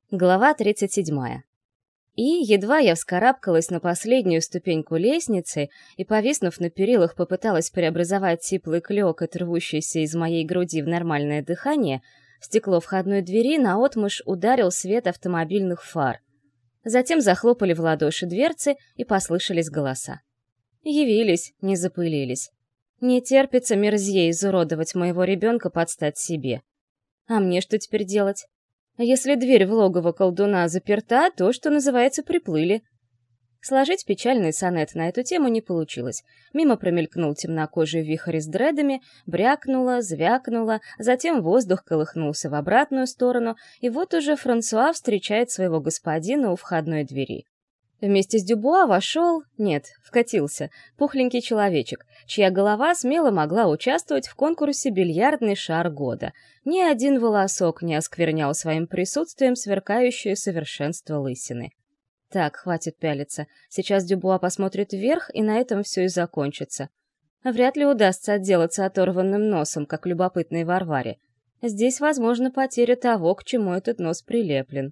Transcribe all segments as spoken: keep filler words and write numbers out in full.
Глава тридцать седьмая. И едва я вскарабкалась на последнюю ступеньку лестницы и, повиснув на перилах, попыталась преобразовать сиплый клёкот, рвущийся из моей груди в нормальное дыхание, в стекло входной двери наотмашь ударил свет автомобильных фар. Затем захлопали в ладоши дверцы и послышались голоса. Явились, не запылились. Не терпится мерзье изуродовать моего ребенка под стать себе. А мне что теперь делать? Если дверь в логово колдуна заперта, то, что называется, приплыли. Сложить печальный сонет на эту тему не получилось. Мимо промелькнул темнокожий вихрь с дредами, брякнуло, звякнуло, затем воздух колыхнулся в обратную сторону, и вот уже Франсуа встречает своего господина у входной двери. Вместе с Дюбуа вошел, нет, вкатился, пухленький человечек, чья голова смело могла участвовать в конкурсе «Бильярдный шар года». Ни один волосок не осквернял своим присутствием сверкающее совершенство лысины. Так, хватит пялиться. Сейчас Дюбуа посмотрит вверх, и на этом все и закончится. Вряд ли удастся отделаться оторванным носом, как любопытной Варваре. Здесь, возможно, потеря того, к чему этот нос прилеплен.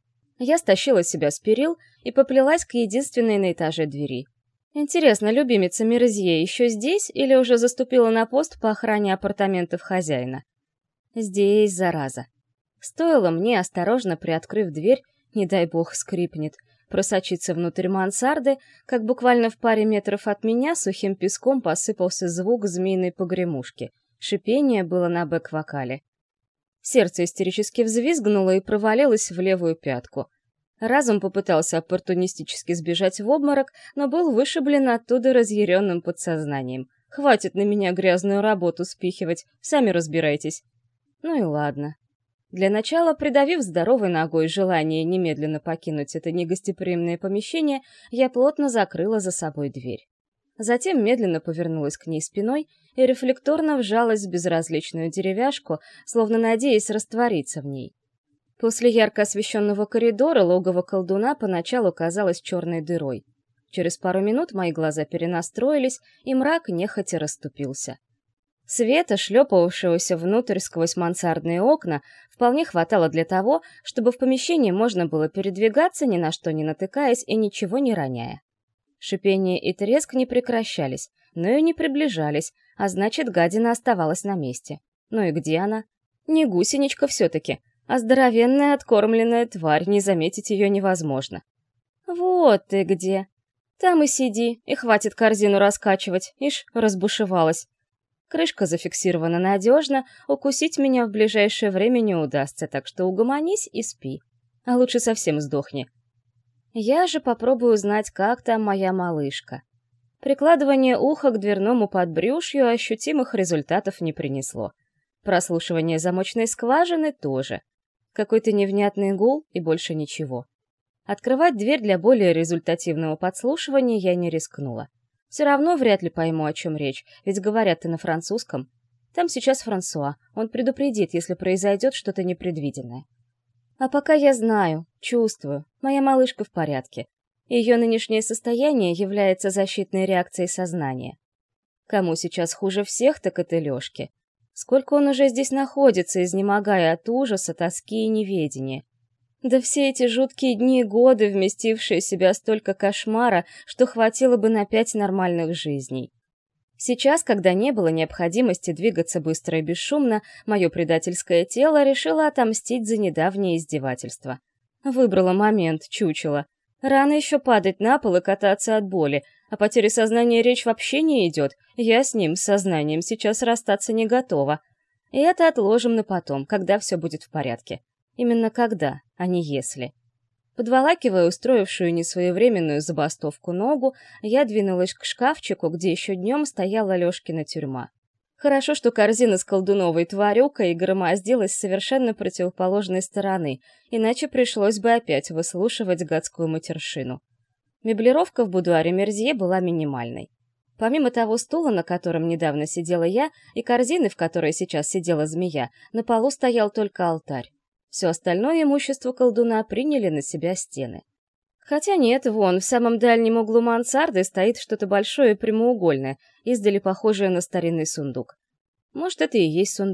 Я стащила себя с перил и поплелась к единственной на этаже двери. Интересно, любимица Мерзье еще здесь или уже заступила на пост по охране апартаментов хозяина? Здесь, зараза. Стоило мне, осторожно приоткрыв дверь, не дай бог скрипнет, просочиться внутрь мансарды, как буквально в паре метров от меня сухим песком посыпался звук змеиной погремушки. Шипение было на бэк-вокале. Сердце истерически взвизгнуло и провалилось в левую пятку. Разум попытался оппортунистически сбежать в обморок, но был вышиблен оттуда разъяренным подсознанием. «Хватит на меня грязную работу спихивать, сами разбирайтесь». Ну и ладно. Для начала, придавив здоровой ногой желание немедленно покинуть это негостеприимное помещение, я плотно закрыла за собой дверь. Затем медленно повернулась к ней спиной и рефлекторно вжалась в безразличную деревяшку, словно надеясь раствориться в ней. После ярко освещенного коридора логово колдуна поначалу казалось черной дырой. Через пару минут мои глаза перенастроились, и мрак нехотя расступился. Света, шлепавшегося внутрь сквозь мансардные окна, вполне хватало для того, чтобы в помещении можно было передвигаться, ни на что не натыкаясь и ничего не роняя. Шипение и треск не прекращались, но и не приближались, а значит, гадина оставалась на месте. Ну и где она? Не гусеничка все-таки, а здоровенная откормленная тварь, не заметить ее невозможно. Вот ты где. Там и сиди, и хватит корзину раскачивать, ишь, разбушевалась. Крышка зафиксирована надежно, укусить меня в ближайшее время не удастся, так что угомонись и спи. А лучше совсем сдохни. Я же попробую узнать, как там моя малышка. Прикладывание уха к дверному подбрюшью ощутимых результатов не принесло. Прослушивание замочной скважины тоже. Какой-то невнятный гул и больше ничего. Открывать дверь для более результативного подслушивания я не рискнула. Все равно вряд ли пойму, о чем речь, ведь говорят-то на французском. Там сейчас Франсуа, он предупредит, если произойдет что-то непредвиденное. А пока я знаю, чувствую, моя малышка в порядке. Ее нынешнее состояние является защитной реакцией сознания. Кому сейчас хуже всех, так это Лёшке. Сколько он уже здесь находится, изнемогая от ужаса, тоски и неведения. Да все эти жуткие дни и годы, вместившие в себя столько кошмара, что хватило бы на пять нормальных жизней. Сейчас, когда не было необходимости двигаться быстро и бесшумно, мое предательское тело решило отомстить за недавнее издевательство. Выбрала момент, чучело. Рано еще падать на пол и кататься от боли, о потере сознания речь вообще не идет, я с ним, с сознанием, сейчас расстаться не готова. И это отложим на потом, когда все будет в порядке. Именно когда, а не если. Подволакивая устроившую несвоевременную забастовку ногу, я двинулась к шкафчику, где еще днем стояла Лёшкина тюрьма. Хорошо, что корзина с колдуновой тварюкой громоздилась с совершенно противоположной стороны, иначе пришлось бы опять выслушивать гадскую матершину. Меблировка в будуаре Мерзье была минимальной. Помимо того стула, на котором недавно сидела я, и корзины, в которой сейчас сидела змея, на полу стоял только алтарь. Все остальное имущество колдуна приняли на себя стены. Хотя нет, вон, в самом дальнем углу мансарды стоит что-то большое и прямоугольное, издали похожее на старинный сундук. Может, это и есть сундук,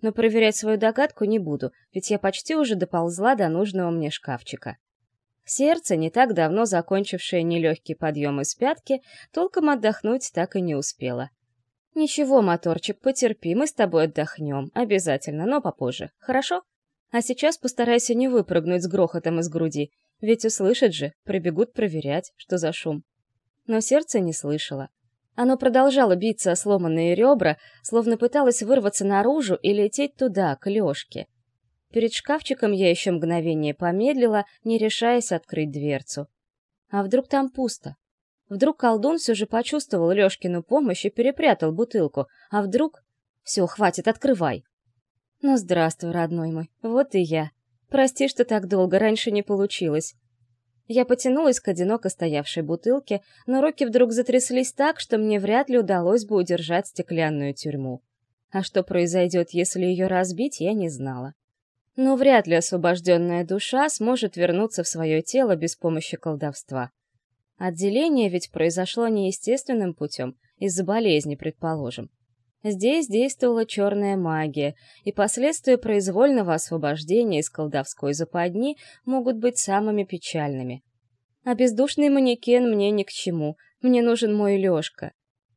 но проверять свою догадку не буду, ведь я почти уже доползла до нужного мне шкафчика. Сердце, не так давно закончившее нелегкий подъем из пятки, толком отдохнуть так и не успело. «Ничего, моторчик, потерпи, мы с тобой отдохнем, обязательно, но попозже, хорошо? А сейчас постарайся не выпрыгнуть с грохотом из груди, ведь услышат же, прибегут проверять, что за шум». Но сердце не слышало. Оно продолжало биться о сломанные ребра, словно пыталось вырваться наружу и лететь туда, к Лёшке. Перед шкафчиком я еще мгновение помедлила, не решаясь открыть дверцу. А вдруг там пусто? Вдруг колдун все же почувствовал Лёшкину помощь и перепрятал бутылку, а вдруг... Все, хватит, открывай. Ну, здравствуй, родной мой, вот и я. Прости, что так долго, раньше не получилось. Я потянулась к одиноко стоявшей бутылке, но руки вдруг затряслись так, что мне вряд ли удалось бы удержать стеклянную тюрьму. А что произойдет, если ее разбить, я не знала. Но вряд ли освобожденная душа сможет вернуться в свое тело без помощи колдовства. Отделение ведь произошло неестественным путем, из-за болезни, предположим. Здесь действовала черная магия, и последствия произвольного освобождения из колдовской западни могут быть самыми печальными. А бездушный манекен мне ни к чему, мне нужен мой Лёшка.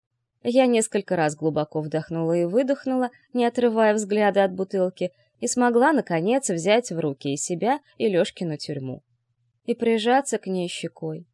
Я несколько раз глубоко вдохнула и выдохнула, не отрывая взгляда от бутылки, и смогла, наконец, взять в руки и себя, и Лёшкину тюрьму. И прижаться к ней щекой.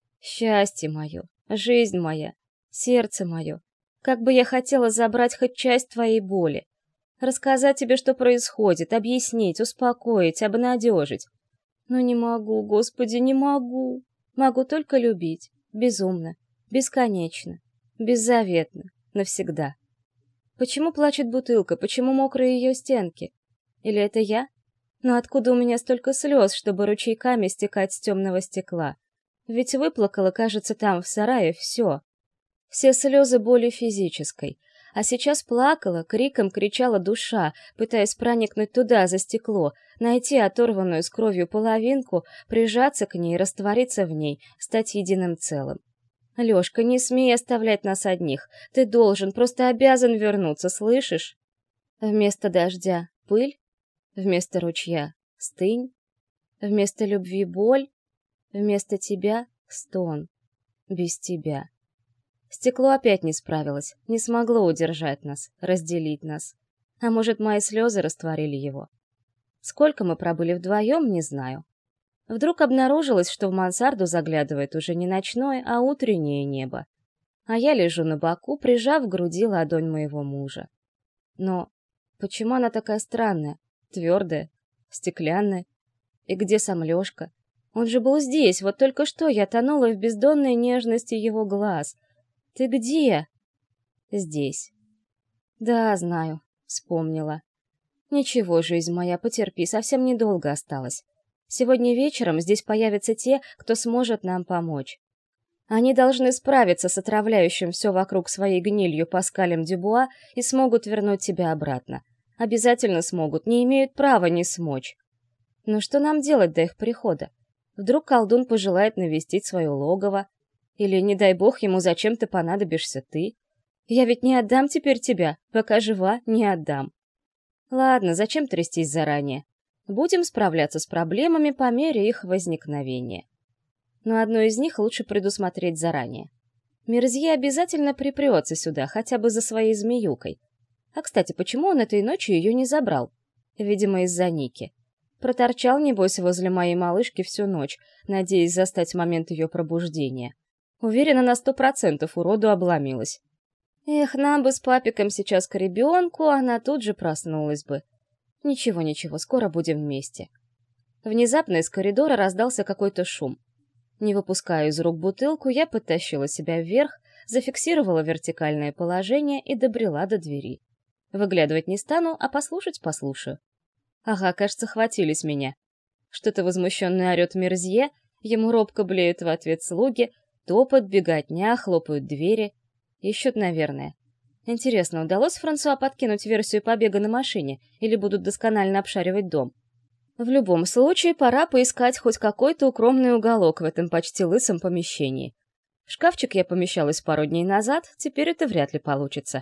Счастье мое, жизнь моя, сердце мое. Как бы я хотела забрать хоть часть твоей боли. Рассказать тебе, что происходит, объяснить, успокоить, обнадежить. Но не могу, Господи, не могу. Могу только любить. Безумно, бесконечно, беззаветно, навсегда. Почему плачет бутылка? Почему мокрые ее стенки? Или это я? Но откуда у меня столько слез, чтобы ручейками стекать с темного стекла? Ведь выплакала, кажется, там, в сарае, все. Все слезы боли физической. А сейчас плакала, криком кричала душа, пытаясь проникнуть туда, за стекло, найти оторванную с кровью половинку, прижаться к ней, раствориться в ней, стать единым целым. Лёшка, не смей оставлять нас одних. Ты должен, просто обязан вернуться, слышишь? Вместо дождя — пыль, вместо ручья — стынь, вместо любви — боль, вместо тебя — стон. Без тебя. Стекло опять не справилось, не смогло удержать нас, разделить нас. А может, мои слезы растворили его? Сколько мы пробыли вдвоем, не знаю. Вдруг обнаружилось, что в мансарду заглядывает уже не ночное, а утреннее небо. А я лежу на боку, прижав к груди ладонь моего мужа. Но почему она такая странная, твердая, стеклянная? И где сам Лёшка? Он же был здесь, вот только что я тонула в бездонной нежности его глаз. «Ты где?» «Здесь». «Да, знаю», — вспомнила. «Ничего, жизнь моя, потерпи, совсем недолго осталось. Сегодня вечером здесь появятся те, кто сможет нам помочь. Они должны справиться с отравляющим все вокруг своей гнилью Паскалем Дюбуа и смогут вернуть тебя обратно. Обязательно смогут, не имеют права не смочь. Но что нам делать до их прихода? Вдруг колдун пожелает навестить свое логово? Или, не дай бог, ему зачем-то понадобишься ты? Я ведь не отдам теперь тебя, пока жива, не отдам. Ладно, зачем трястись заранее? Будем справляться с проблемами по мере их возникновения. Но одну из них лучше предусмотреть заранее. Мерзье обязательно припрется сюда, хотя бы за своей змеюкой. А, кстати, почему он этой ночью ее не забрал? Видимо, из-за Ники. Проторчал, небось, возле моей малышки всю ночь, надеясь застать момент ее пробуждения. Уверена, на сто процентов уроду обломилась. Эх, нам бы с папиком сейчас к ребенку, она тут же проснулась бы. Ничего-ничего, скоро будем вместе. Внезапно из коридора раздался какой-то шум. Не выпуская из рук бутылку, я подтащила себя вверх, зафиксировала вертикальное положение и добрела до двери. Выглядывать не стану, а послушать послушаю. Ага, кажется, хватились меня. Что-то возмущенно орет Мерзье, ему робко блеют в ответ слуги, топот, беготня, хлопают двери. Ищут, наверное. Интересно, удалось Франсуа подкинуть версию побега на машине, или будут досконально обшаривать дом? В любом случае, пора поискать хоть какой-то укромный уголок в этом почти лысом помещении. В шкафчик я помещалась пару дней назад, теперь это вряд ли получится.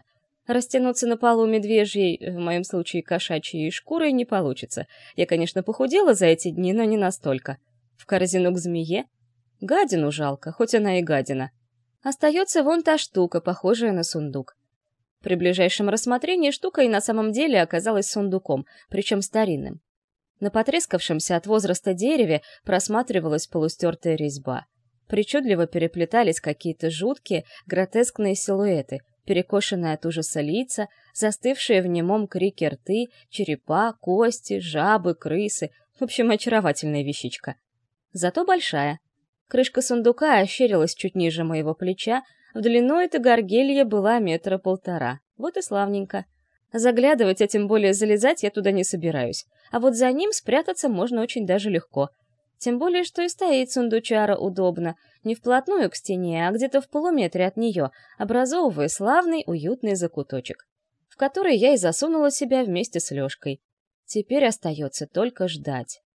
Растянуться на полу медвежьей, в моем случае кошачьей шкурой, не получится. Я, конечно, похудела за эти дни, но не настолько. В корзину к змее? Гадину жалко, хоть она и гадина. Остается вон та штука, похожая на сундук. При ближайшем рассмотрении штука и на самом деле оказалась сундуком, причем старинным. На потрескавшемся от возраста дереве просматривалась полустертая резьба. Причудливо переплетались какие-то жуткие, гротескные силуэты, перекошенные от ужаса лица, застывшие в немом крике рты, черепа, кости, жабы, крысы. В общем, очаровательная вещичка. Зато большая. Крышка сундука ощерилась чуть ниже моего плеча, в длину эта горгелья была метра полтора. Вот и славненько. Заглядывать, а тем более залезать я туда не собираюсь. А вот за ним спрятаться можно очень даже легко. Тем более, что и стоит сундучара удобно, не вплотную к стене, а где-то в полуметре от нее, образовывая славный уютный закуточек, в который я и засунула себя вместе с Лёшкой. Теперь остается только ждать.